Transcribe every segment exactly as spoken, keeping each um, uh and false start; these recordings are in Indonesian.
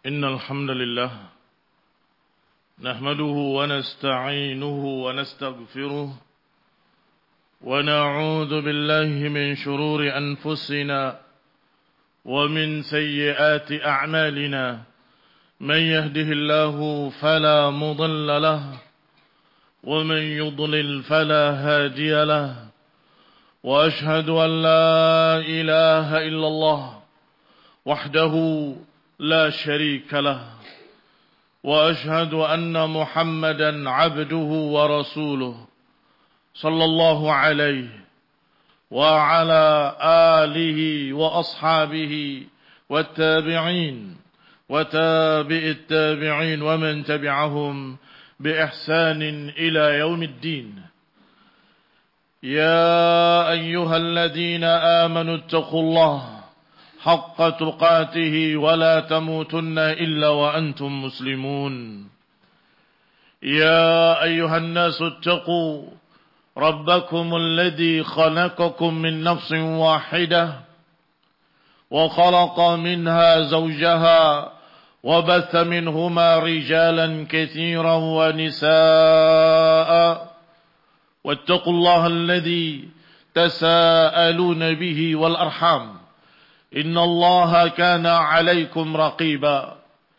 إن الحمد لله نحمده ونستعينه ونستغفره ونعوذ بالله من شرور أنفسنا ومن سيئات أعمالنا من يهده الله فلا مضل له ومن يضلل فلا هادي له وأشهد أن لا إله إلا الله وحده لا شريك له وأشهد أن محمدا عبده ورسوله صلى الله عليه وعلى آله وأصحابه والتابعين وتابع التابعين ومن تبعهم بإحسان إلى يوم الدين. يا أيها الذين آمنوا اتقوا الله حق تقاته ولا تموتن إلا وأنتم مسلمون. يا أيها الناس اتقوا ربكم الذي خلقكم من نفس واحدة وخلق منها زوجها وبث منهما رجالا كثيرا ونساء واتقوا الله الذي تساءلون به والأرحام إن الله كان عليكم رقيبا.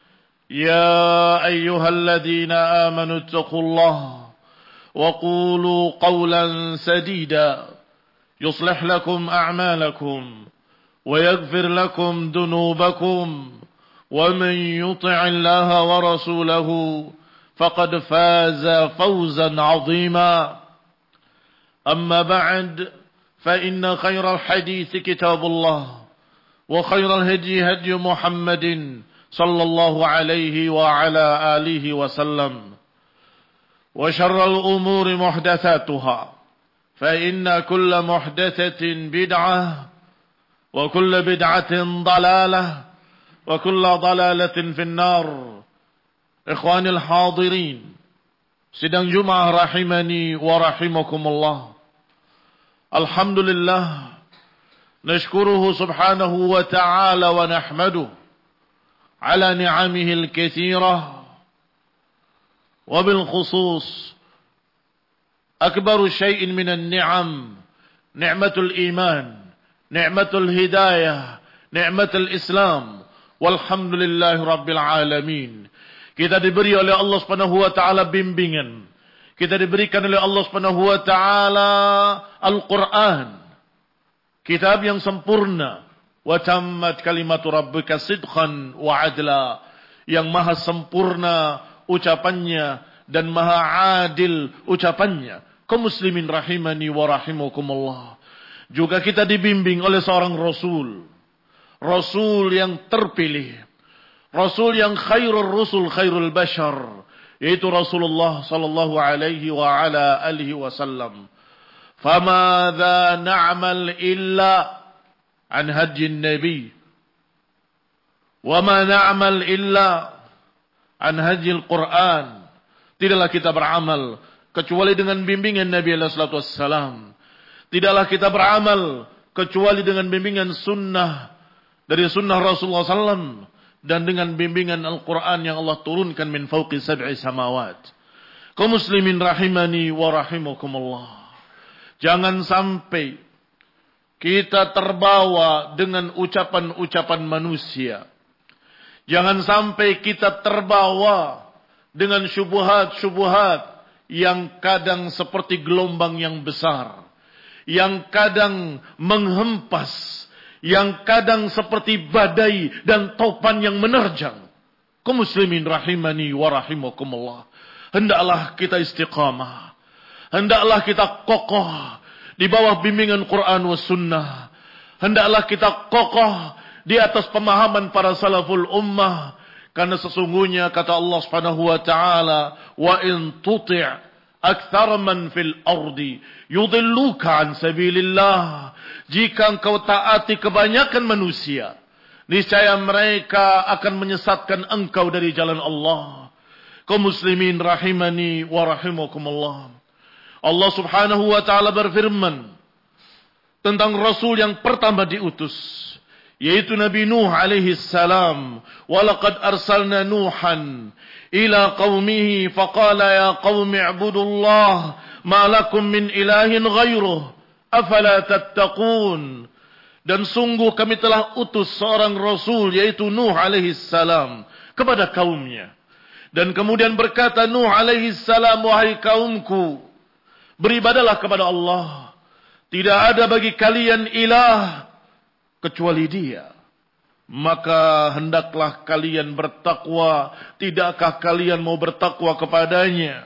يا أيها الذين آمنوا اتقوا الله وقولوا قولا سديدا يصلح لكم أعمالكم ويغفر لكم ذنوبكم ومن يطع الله ورسوله فقد فاز فوزا عظيما. أما بعد فإن خير الحديث كتاب الله وخير الهدي هدي محمد صلى الله عليه وعلى آله وسلم وشر الأمور محدثاتها فإن كل محدثة بدعة وكل بدعة ضلالة وكل ضلالة في النار. إخواني الحاضرين sidang Jumat rahimani wa rahimakumullah. Alhamdulillah nashkuruhu subhanahu wa ta'ala wa nahmaduh ala ni'amihi al-kathirah wa bil khusus akbaru syai'in minan ni'am ni'matul iman ni'matul hidayah ni'matul islam walhamdulillahi rabbil alamin. Kita diberi oleh Allah Subhanahu wa taala bimbingan. Kita diberikan oleh Allah Subhanahu wa taala Al-Qur'an. Kitab yang sempurna. Wa tammat kalimatu rabbika sidqan wa adla. Yang maha sempurna ucapannya dan maha adil ucapannya. Kaum muslimin rahimani wa rahimakumullah. Juga kita dibimbing oleh seorang rasul. Rasul yang terpilih. Rasul yang khairul rusul khairul bashar, yaitu Rasulullah sallallahu alaihi wa ala alihi wasallam. Famadza na'mal illa an hadyin nabi wa ma na'mal illa an hadyil Qur'an. Tidaklah kita beramal kecuali dengan bimbingan Nabi alaihi salatu wassalam. Tidaklah kita beramal kecuali dengan bimbingan sunnah dari sunnah Rasulullah sallallahu alaihi wasallam dan dengan bimbingan Al-Quran yang Allah turunkan min fauqi sab'i samawat. Kaum muslimin rahimani wa rahimakumullah. Jangan sampai kita terbawa dengan ucapan-ucapan manusia. Jangan sampai kita terbawa dengan syubhat-syubhat yang kadang seperti gelombang yang besar, yang kadang menghempas, yang kadang seperti badai dan topan yang menerjang. Kaum muslimin rahimani wa rahimakumullah. Hendaklah kita istiqamah. Hendaklah kita kokoh di bawah bimbingan Quran wa sunnah. Hendaklah kita kokoh di atas pemahaman para salaful ummah. Karena sesungguhnya kata Allah Subhanahu wa taala, "Wa in tuti' aktsara man fil ardi yudilluka an sabilillah." Jika engkau taati kebanyakan manusia, niscaya mereka akan menyesatkan engkau dari jalan Allah. Kaum muslimin rahimani wa rahimakumullah. Allah Subhanahu wa taala berfirman tentang rasul yang pertama diutus, yaitu Nabi Nuh alaihi salam. Walaqad arsalna Nuhan ila qaumihi faqala ya qaumi ibudullah ma lakum min ilahin ghairuh afala tattaqun. Dan sungguh kami telah utus seorang rasul yaitu Nuh alaihi salam kepada kaumnya. Dan kemudian berkata Nuh alaihi salam, wahai kaumku, beribadalah kepada Allah. Tidak ada bagi kalian ilah kecuali Dia. Maka hendaklah kalian bertakwa. Tidakkah kalian mau bertakwa kepadanya?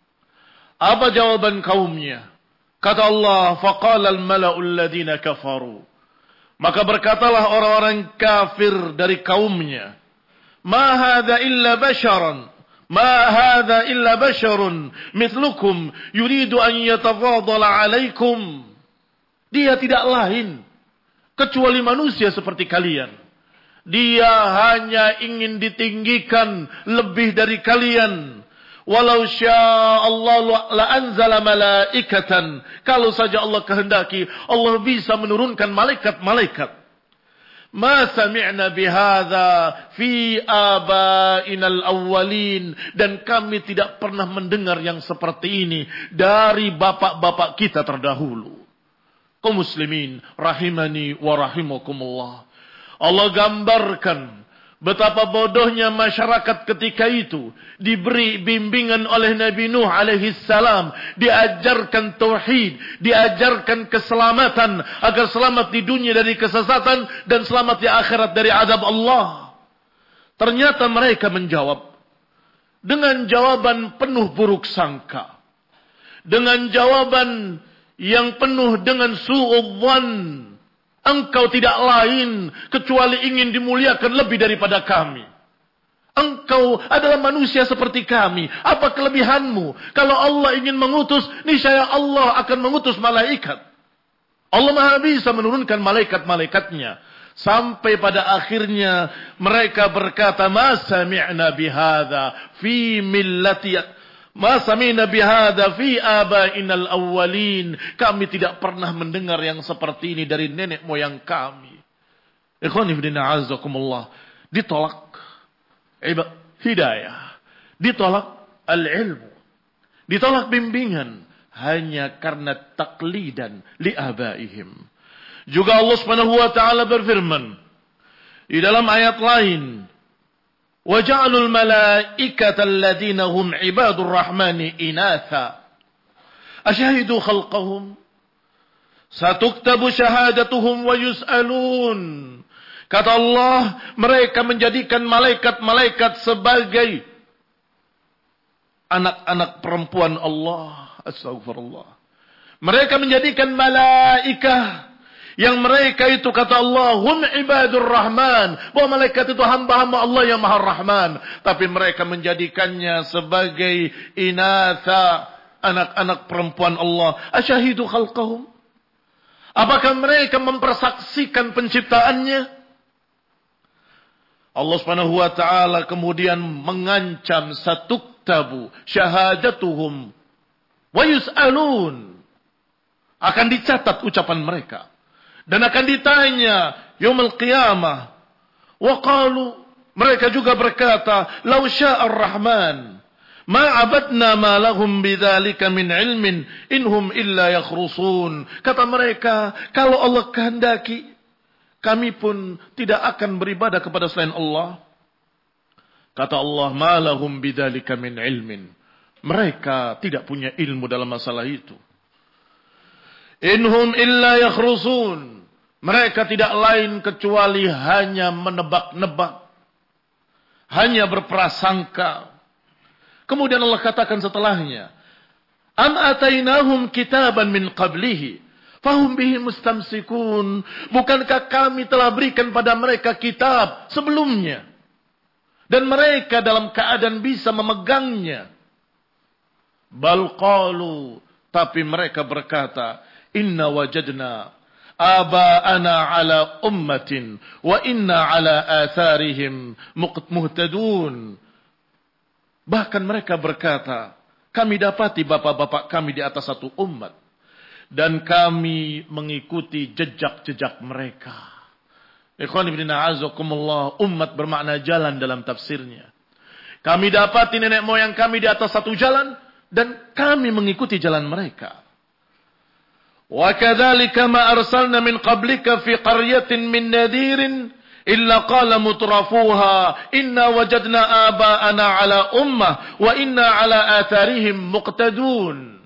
Apa jawaban kaumnya? Kata Allah, faqala al-mala'u alladhina kafaru. Maka berkatalah orang-orang kafir dari kaumnya, ma hadza illa basharan, ma hadza illa basharun mithlukum yuridu an yatafadala alaikum. Dia tidak lain kecuali manusia seperti kalian. Dia hanya ingin ditinggikan lebih dari kalian. Walau sya'allah la anzala malaikatan. Kalau saja Allah kehendaki, Allah bisa menurunkan malaikat-malaikat. Ma sami'na bihadza fi abainal awwalin. Dan kami tidak pernah mendengar yang seperti ini dari bapak-bapak kita terdahulu. Kaum muslimin rahimani wa rahimakumullah. Allah gambarkan betapa bodohnya masyarakat ketika itu. Diberi bimbingan oleh Nabi Nuh alaihi salam. Diajarkan tauhid. Diajarkan keselamatan. Agar selamat di dunia dari kesesatan. Dan selamat di akhirat dari azab Allah. Ternyata mereka menjawab. Dengan jawaban penuh buruk sangka. Dengan jawaban yang penuh dengan su'udzan. Engkau tidak lain kecuali ingin dimuliakan lebih daripada kami. Engkau adalah manusia seperti kami. Apa kelebihanmu? Kalau Allah ingin mengutus, niscaya Allah akan mengutus malaikat. Allah Maha bisa menurunkan malaikat-malaikatnya. Sampai pada akhirnya mereka berkata, ma sami'na bihadza fi millati Ma sami'na bihadza fi abainal awwalin. Kami tidak pernah mendengar yang seperti ini dari nenek moyang kami. Ikhwani fillah azakumullah. Ditolak hidayah. Ditolak al-ilmu. Ditolak bimbingan hanya karena taklidan li abaihim. Juga Allah Subhanahu wa taala berfirman di dalam ayat lain, وَجَعَلُوا الْمَلَائِكَةَ الَّذِينَ هُمْ عِبَادُ الرَّحْمَنِ إِنَاثًا أَشَهِدُوا خَلْقَهُمْ سَتُكْتَبُ شَهَادَتُهُمْ وَيُسْأَلُونَ. Kata Allah, mereka menjadikan malaikat-malaikat sebagai anak-anak perempuan Allah. Astagfirullah. Mereka menjadikan malaikat yang mereka itu, kata Allah, hum ibadur rahman, bahwa malaikat itu hamba-hamba Allah yang maha rahman. Tapi mereka menjadikannya sebagai inatha, anak-anak perempuan Allah. Asyahidu khalqahum. Apakah mereka mempersaksikan penciptaannya? Allah Subhanahu wa taala kemudian mengancam, satuktabu syahadatuhum wa yus'alun. Akan dicatat ucapan mereka. Dan akan ditanya yaumul qiyamah. Wa qalu, mereka juga berkata, law sya'ar rahman ma abadna ma lahum bidzalika min ilmin inhum illa yakhrusun. Kata mereka, kalau Allah kehendaki, kami pun tidak akan beribadah kepada selain Allah. Kata Allah, ma lahum bidzalika min ilmin. Mereka tidak punya ilmu dalam masalah itu. Inhum illa yakhrusun. Mereka tidak lain kecuali hanya menebak-nebak. Hanya berprasangka. Kemudian Allah katakan setelahnya, am atainahum kitaban min qablihi fahum bihi mustamsikun. Bukankah kami telah berikan pada mereka kitab sebelumnya, dan mereka dalam keadaan bisa memegangnya. Bal qalu, tapi mereka berkata, inna wajadna aba'ana ala ummatin wa inna ala atharihim muhtadun. Bahkan mereka berkata, kami dapati bapak-bapak kami di atas satu umat dan kami mengikuti jejak-jejak mereka. Ikhwan ibn a'azakumullah, umat bermakna jalan dalam tafsirnya. Kami dapati nenek moyang kami di atas satu jalan dan kami mengikuti jalan mereka. Wa kadzalika ma arsalna min qablika fi qaryatin min nadirin illa qala mutrafuha inna wajadna aba'ana ala ummah wa inna ala atharihim muqtadun.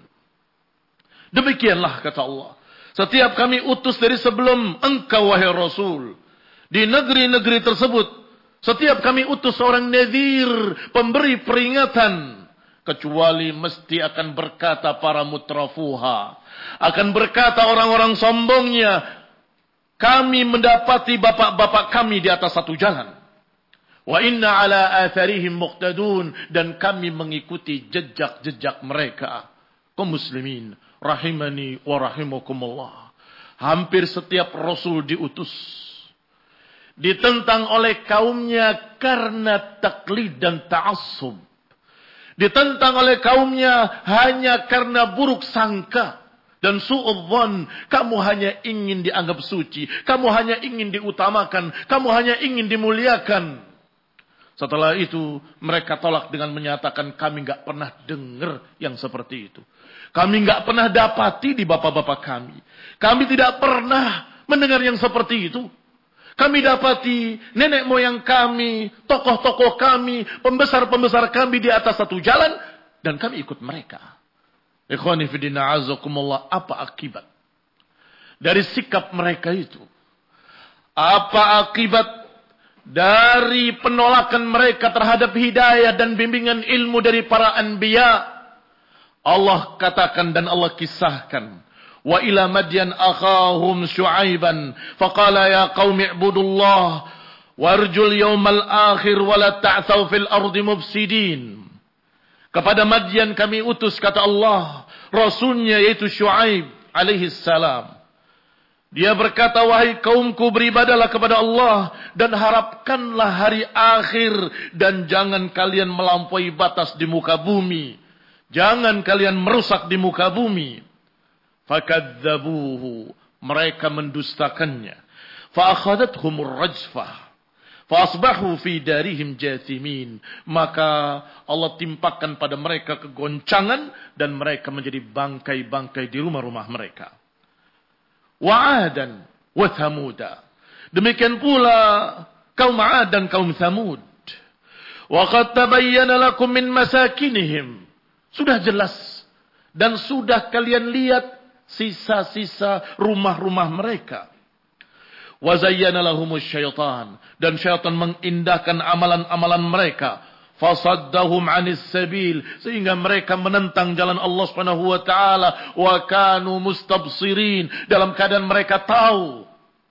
Demikianlah kata Allah. Setiap kami utus dari sebelum engkau wahai Rasul di negeri-negeri tersebut, setiap kami utus seorang nadhir, pemberi peringatan, kecuali mesti akan berkata para mutrafuha, akan berkata orang-orang sombongnya, kami mendapati bapak-bapak kami di atas satu jalan. Wa inna ala atharihim muqtadun, dan kami mengikuti jejak-jejak mereka. Kaum muslimin rahimani wa rahimakumullah. Hampir setiap rasul diutus ditentang oleh kaumnya karena taklid dan ta'assub. Ditentang oleh kaumnya hanya karena buruk sangka dan su'udzon. Kamu hanya ingin dianggap suci, kamu hanya ingin diutamakan, kamu hanya ingin dimuliakan. Setelah itu mereka tolak dengan menyatakan kami enggak pernah dengar yang seperti itu. Kami enggak pernah dapati di bapak-bapak kami. Kami tidak pernah mendengar yang seperti itu. Kami dapati nenek moyang kami, tokoh-tokoh kami, pembesar-pembesar kami di atas satu jalan, dan kami ikut mereka. Ikhwani fillah a'azakumullah, apa akibat dari sikap mereka itu? Apa akibat dari penolakan mereka terhadap hidayah dan bimbingan ilmu dari para anbiya? Allah katakan dan Allah kisahkan. Wa ila madyan akhahum syu'aiban faqala ya qaumi ibudullah warjul yawmal akhir wa la ta'thaw fil ardi mufsidin. Kepada Madyan kami utus, kata Allah, rasulnya yaitu Syuaib alaihi salam. Dia berkata, wahai kaumku, beribadalah kepada Allah dan harapkanlah hari akhir, dan jangan kalian melampaui batas di muka bumi. Jangan kalian merusak di muka bumi. Fakadzabuhu, mereka mendustakannya. Fa'akhadathumur rajfah, fa'asbahu fi darihim jathimin. Maka Allah timpakan pada mereka kegoncangan dan mereka menjadi bangkai-bangkai di rumah-rumah mereka. Wa'adan wa thamuda, demikian pula kaum 'Ad dan kaum Thamud. Wa qad tabayyana lakum min masakinihim, sudah jelas dan sudah kalian lihat sisa-sisa rumah-rumah mereka. Wa zayyana lahumus syaitan, dan syaitan mengindahkan amalan-amalan mereka. Fasaddahum 'anis sabil, sehingga mereka menentang jalan Allah Subhanahu wa taala. Wa kanu mustabsirin, dalam keadaan mereka tahu.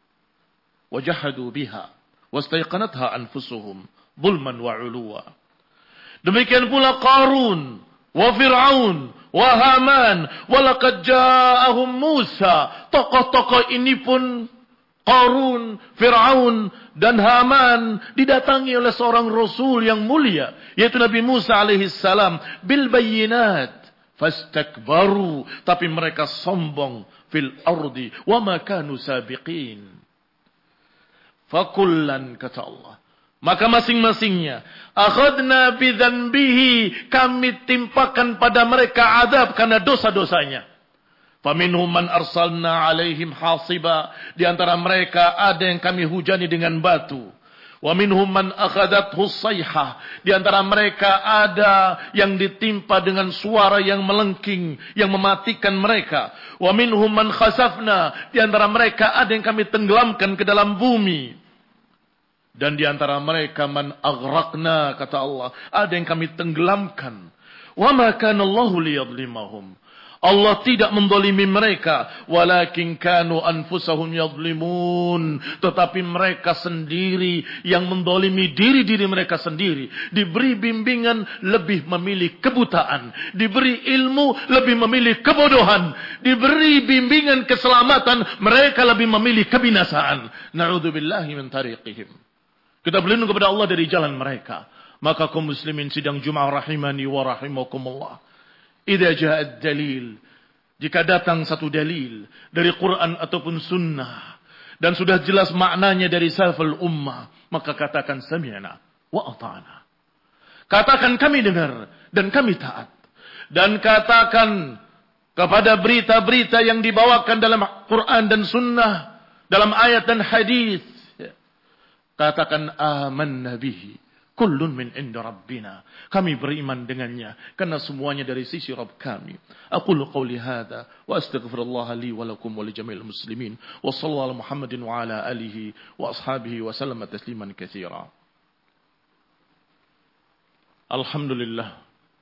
Wajahadu biha wastaiqanatha anfusuhum zulman wa 'uluwa. Demikian pula Qarun wa Fir'aun wa Haman wa laqad ja'ahum Musa. Tokoh-tokoh ini pun, Qarun, Fir'aun dan Haman, didatangi oleh seorang Rasul yang mulia, yaitu Nabi Musa alaihi salam, bil bayyinat fastakbaru, tapi mereka sombong, fil ardi wa ma kanu sabiqin. Fakullan, kata Allah, maka masing-masingnya, akhadna bidzanbihi, kami timpakan pada mereka azab karena dosa-dosanya. Faminhum man arsalna alaihim hasiba, di antara mereka ada yang kami hujani dengan batu. Wa minhum man akhadathu sayhah, di antara mereka ada yang ditimpa dengan suara yang melengking yang mematikan mereka. Wa minhum man khasafna, di antara mereka ada yang kami tenggelamkan ke dalam bumi. Dan di antara mereka man aghraqna, kata Allah, ada yang kami tenggelamkan. Wa ma kana Allahu liyadhlimahum, Allah tidak mendolimi mereka, walakin kanu anfusahum yadhlimun, tetapi mereka sendiri yang mendolimi diri-diri mereka sendiri. Diberi bimbingan lebih memilih kebutaan, diberi ilmu lebih memilih kebodohan, diberi bimbingan keselamatan, mereka lebih memilih kebinasaan. Na'udzubillahi min tariqihim. Kita berlindung kepada Allah dari jalan mereka. Maka kaum muslimin sidang Jumat rahimani wa rahimakumullah, idza jaa dalil, jika datang satu dalil dari Quran ataupun sunnah, dan sudah jelas maknanya dari salaful ummah, maka katakan sami'na wa ata'na. Katakan kami dengar dan kami taat. Dan katakan kepada berita-berita yang dibawakan dalam Quran dan Sunnah, dalam ayat dan hadis, katakan amanna bihi kullun min inda rabbina. Kami beriman dengannya karena semuanya dari sisi Rabb kami. Aqulu qawli hadza wa astaghfirullah li wa lakum wa li jami'il muslimin. Wa sallallahu ala Muhammadin wa ala alihi wa ashabihi wa sallama tasliman katsira. Alhamdulillah.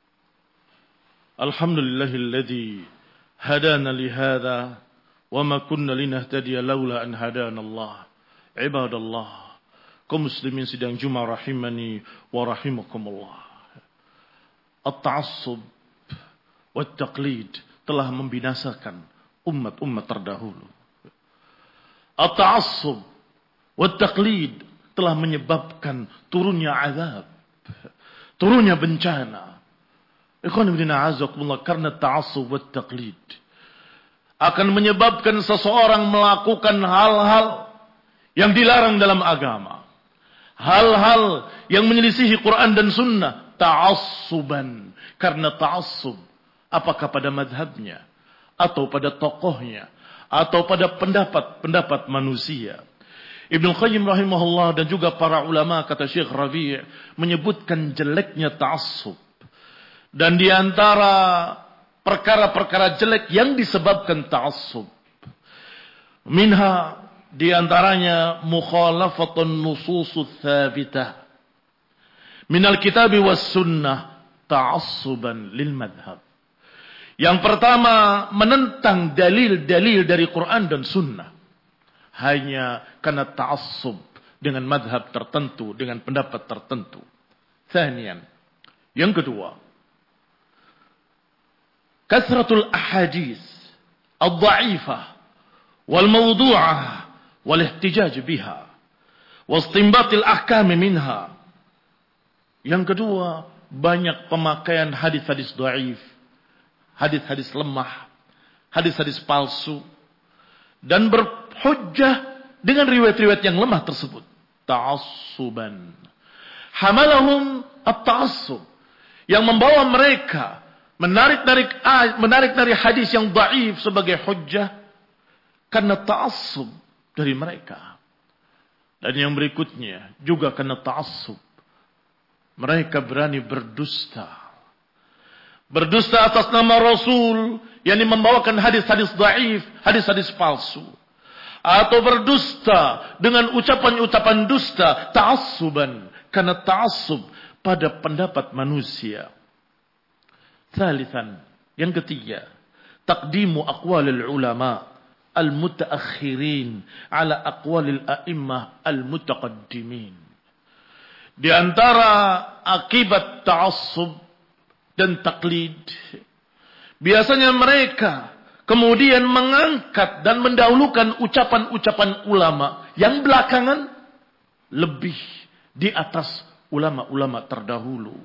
Alhamdulillahilladzi hadana li hadza wa ma kunna linahtadiya laula an hadana Allah. Ibadallah, kaum muslimin sidang Jumat rahimani wa rahimakumullah. At-ta'assub wa at-taqlid telah membinasakan umat-umat terdahulu. At-ta'assub wa at-taqlid telah menyebabkan turunnya azab, turunnya bencana. Ikhwan fillah azakumullah, karena ta'assub wa at-taqlid akan menyebabkan seseorang melakukan hal-hal yang dilarang dalam agama. Hal-hal yang menyelisihi Quran dan Sunnah, ta'assuban. Karena ta'assub, apakah pada madhabnya, atau pada tokohnya, atau pada pendapat-pendapat manusia. Ibnu Qayyim rahimahullah dan juga para ulama, kata Syekh Rabi', menyebutkan jeleknya ta'assub. Dan di antara perkara-perkara jelek yang disebabkan ta'assub, minha, di antaranya mukhalafatun nususus thabitah minal kitabi was sunnah ta'assuban lil madhab. Yang pertama, menentang dalil-dalil dari Quran dan Sunnah hanya karena ta'assub dengan madhab tertentu, dengan pendapat tertentu. Thanian, yang kedua, kasratul ahadits ad-dha'ifah wal mawdu'ah wal ihtijaj biha wastinbatil ahkam minha. Yang kedua, banyak pemakaian hadis-hadis dhaif, hadis-hadis lemah, hadis-hadis palsu, dan berhujjah dengan riwayat-riwayat yang lemah tersebut. Ta'assuban hamalahum at-ta'assub, yang membawa mereka menarik-narik menarik-narik hadis yang dhaif sebagai hujjah karena ta'assub dari mereka. Dan yang berikutnya juga karena ta'assub, mereka berani berdusta. Berdusta atas nama Rasul, yakni membawakan hadis-hadis dhaif, hadis-hadis palsu. Atau berdusta dengan ucapan-ucapan dusta, ta'assuban, karena ta'assub pada pendapat manusia. Thalithan, yang ketiga, taqdimu aqwalil ulama al-mutaakhirin ala aqwalil a'immah al-mutaqaddimin. Di antara akibat ta'assub dan taklid, biasanya mereka kemudian mengangkat dan mendahulukan ucapan-ucapan ulama yang belakangan lebih di atas ulama-ulama terdahulu.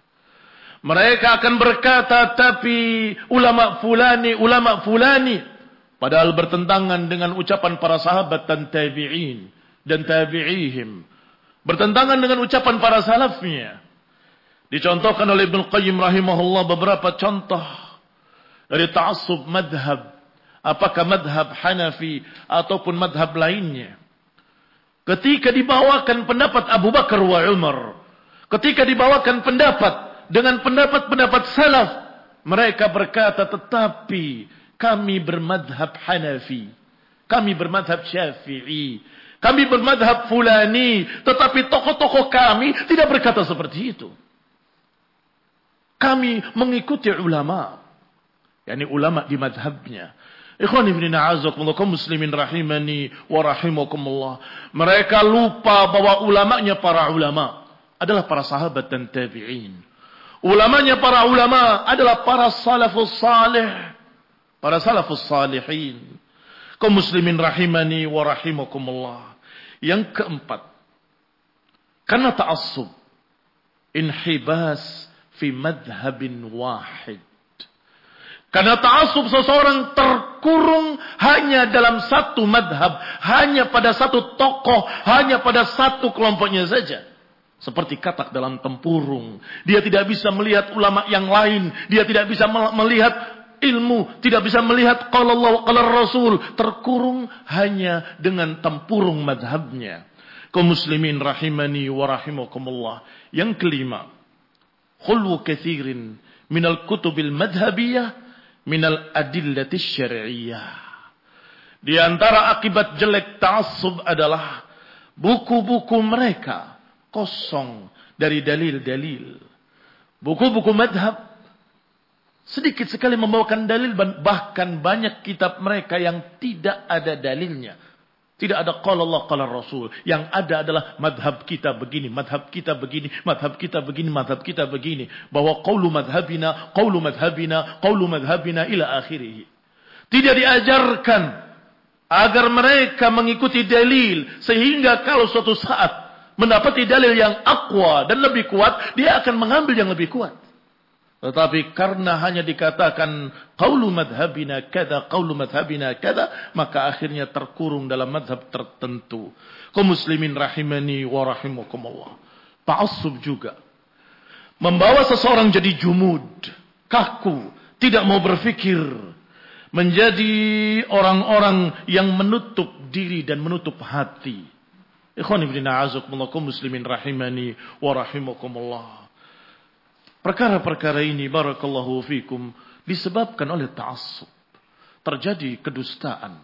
Mereka akan berkata, tapi ulama fulani, ulama fulani, padahal bertentangan dengan ucapan para sahabat dan tabi'in dan tabi'ihim, bertentangan dengan ucapan para salafnya. Dicontohkan oleh Ibnu Qayyim rahimahullah beberapa contoh dari ta'assub madhab, apakah madhab Hanafi ataupun madhab lainnya. Ketika dibawakan pendapat Abu Bakar wa Umar, ketika dibawakan pendapat dengan pendapat-pendapat salaf, mereka berkata, tetapi kami bermadhab Hanafi, kami bermadhab Syafi'i, kami bermadhab fulani, tetapi tokoh-tokoh kami tidak berkata seperti itu. Kami mengikuti ulama, yakni ulama di madhabnya. Ikhwan ibn a'azakumullah, kaum muslimin rahimani wa rahimakumullah. Mereka lupa bahwa ulamanya para ulama adalah para sahabat dan tabi'in. Ulamanya para ulama adalah para salafus salih, para salafus salihin. Kaum muslimin rahimani wa rahimakumullah. Yang keempat, karena ta'assub, inhibas fi madhabin wahid. Karena ta'assub seseorang terkurung hanya dalam satu madhab, hanya pada satu tokoh, hanya pada satu kelompoknya saja. Seperti katak dalam tempurung. Dia tidak bisa melihat ulama yang lain. Dia tidak bisa melihat ilmu. Tidak bisa melihat qala Allah, qala Rasul. Terkurung hanya dengan tempurung madhabnya. Kaum muslimin rahimani wa rahimakumullah. Yang kelima. Khulwu kathirin minal kutubil madhabiyah minal adillati syar'iyyah. Di antara akibat jelek ta'assub adalah buku-buku mereka kosong dari dalil-dalil. Buku-buku madhab sedikit sekali membawakan dalil, bahkan banyak kitab mereka yang tidak ada dalilnya. Tidak ada qala Allah qala Rasul. Yang ada adalah madhab kita begini, madhab kita begini, madhab kita begini, madhab kita begini. Bahwa qawlu madhabina, qawlu madhabina, qawlu madhabina ila akhirih. Tidak diajarkan agar mereka mengikuti dalil. Sehingga kalau suatu saat mendapati dalil yang aqwa dan lebih kuat, dia akan mengambil yang lebih kuat. Tetapi karena hanya dikatakan qaulu madhabina kada, qaulu madhabina kada, maka akhirnya terkurung dalam madhab tertentu. Kaum muslimin rahimani wa rahimakumullah. Ta'assub juga membawa seseorang jadi jumud, kaku, tidak mau berfikir, menjadi orang-orang yang menutup diri dan menutup hati. Ikhwan fillah a'azakumullah, kaum muslimin rahimani wa rahimakumullah. Perkara-perkara ini barakallahu fikum disebabkan oleh ta'assub. Terjadi kedustaan.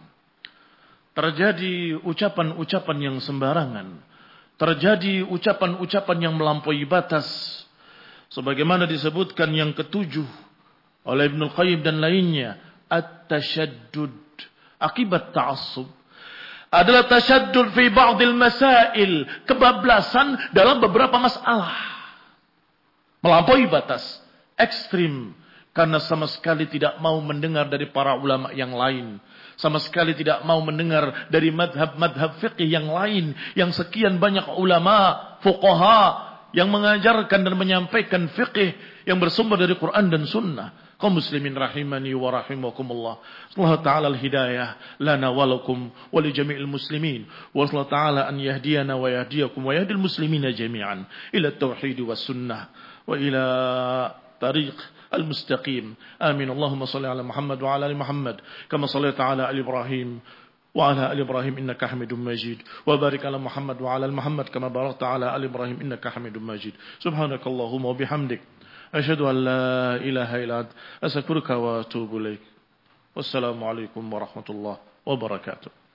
Terjadi ucapan-ucapan yang sembarangan. Terjadi ucapan-ucapan yang melampaui batas. Sebagaimana disebutkan yang ketujuh oleh Ibnu Qayyim dan lainnya, at-tashaddud. Akibat ta'assub adalah tashaddud fi ba'dil masail, kebablasan dalam beberapa masalah. Melampaui batas, ekstrim, karena sama sekali tidak mau mendengar dari para ulama yang lain. Sama sekali tidak mau mendengar dari madhab-madhab fiqih yang lain. Yang sekian banyak ulama, fuqaha, yang mengajarkan dan menyampaikan fiqih yang bersumber dari Quran dan Sunnah. Kaum muslimin rahimani wa rahimakumullah. Allah Ta'ala al-hidayah lana walakum wa li jami'il muslimin. Wa Allah Ta'ala an yahdiyana wa yahdiyakum wa yahdil muslimina jami'an ila tauhid wa sunnah wa ila tariq al-mustaqim. Amin. Allahumma salli ala Muhammad wa ala ali Muhammad kama sallaita ala ali Ibrahim wa ala ali Ibrahim innaka Hamidum Majid. Wa barik ala Muhammad wa ala ali Muhammad kama barakta ala ali Ibrahim innaka Hamidum Majid. Subhanakallahumma wa bihamdik أشهد أن لا إله إلا أنت أستغفرك وأتوب إليك والسلام عليكم ورحمة الله وبركاته.